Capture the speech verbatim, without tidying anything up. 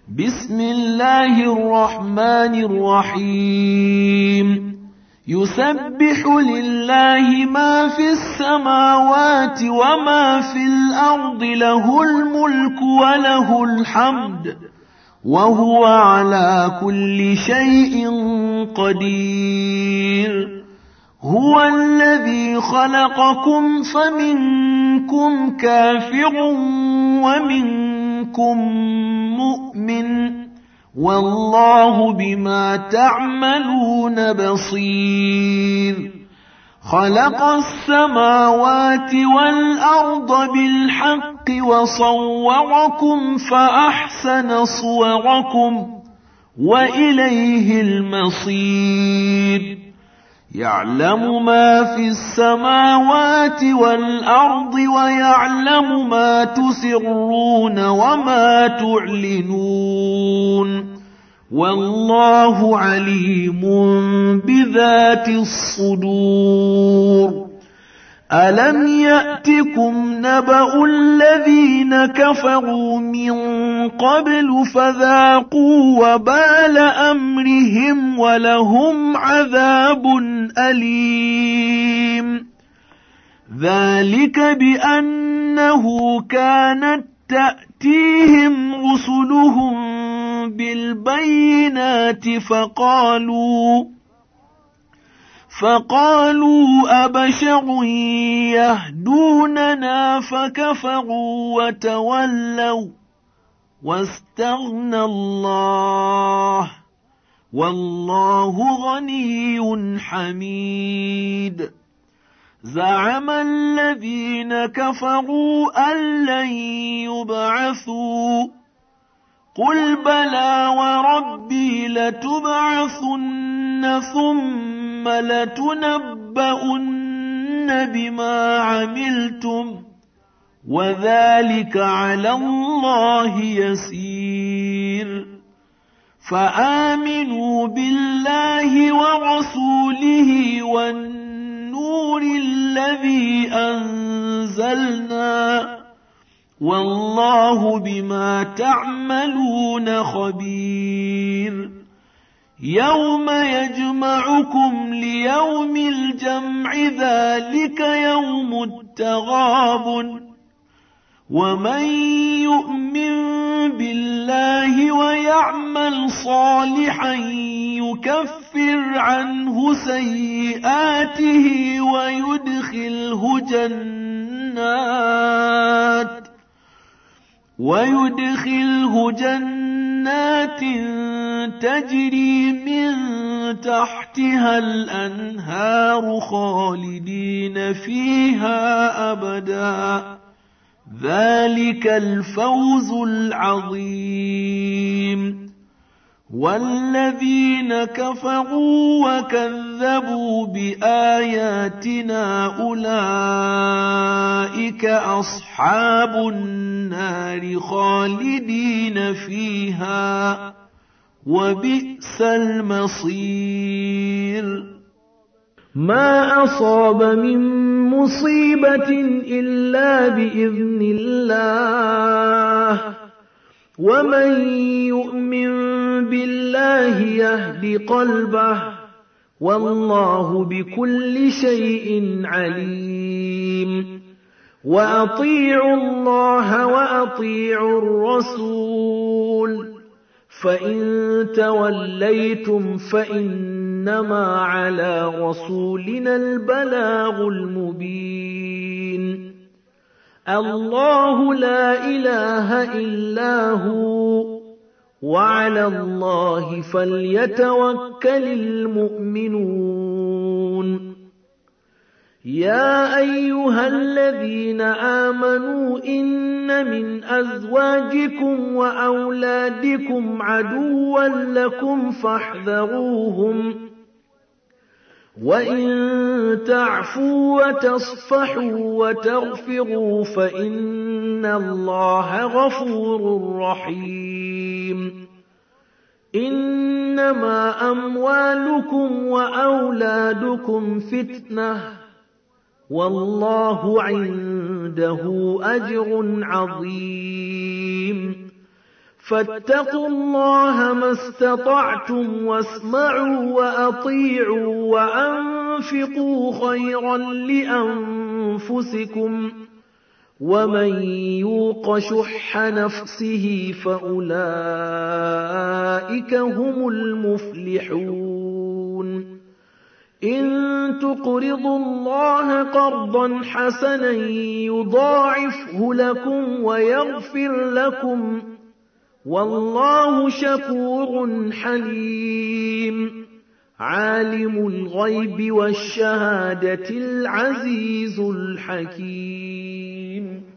بسم الله الرحمن الرحيم يسبح لله ما في السماوات وما في الأرض له الملك وله الحمد وهو على كل شيء قدير هو الذي خلقكم فمنكم كافر ومنكم مؤمن والله بما تعملون بصير خلق السماوات والأرض بالحق وصوركم فأحسن صوركم وإليه المصير يعلم ما في السماوات والأرض ويعلم ما تسرون وما تعلنون والله عليم بذات الصدور ألم يأتكم نبأ الذين كفروا من قبل فذاقوا وبال أمرهم ولهم عذاب أليم ذلك بأنه كانت تأتيهم رسلهم بالبينات فقالوا فقالوا أبشر يهدوننا فكفروا وتولوا واستغنى الله والله غني حميد زعم الذين كفروا أن لن يبعثوا قل بلى وربي لتبعثن ثم لتنبؤن بما عملتم وذلك على الله يسير فآمنوا بالله ورسوله والنور الذي أنزلنا والله بما تعملون خبير يوم يجمعكم ليوم الجمع ذلك يوم التغابن ومن يؤمن بالله ويعمل صالحا يكفر عنه سيئاته ويدخله جنات ويدخله جنات تجري من تحتها الأنهار خالدين فيها أبدا ذلك الفوز العظيم والذين كفروا وكذبوا بآياتنا أولئك أصحاب النار خالدين فيها وبئس المصير ما أصاب من مصيبة إلا بإذن الله ومن يؤمن بالله يهد قلبه والله بكل شيء عليم وأطيعوا الله وأطيعوا الرسول فإن توليتم فإنما على رسولنا البلاغ المبين الله لا إله إلا هو وعلى الله فليتوكل المؤمنون يا أيها الذين آمنوا إن من أزواجكم وأولادكم عدوا لكم فاحذروهم وإن تعفوا وتصفحوا وتغفروا فإن الله غفور رحيم إنما أموالكم وأولادكم فتنة والله عنده أجر عظيم فاتقوا الله ما استطعتم واسمعوا وأطيعوا وأنفقوا خيرا لأنفسكم ومن يوق شح نفسه فأولئك هم المفلحون إن تقرضوا الله قرضا حسنا يضاعفه لكم ويغفر لكم والله شكور حليم عالم الغيب والشهادة العزيز الحكيم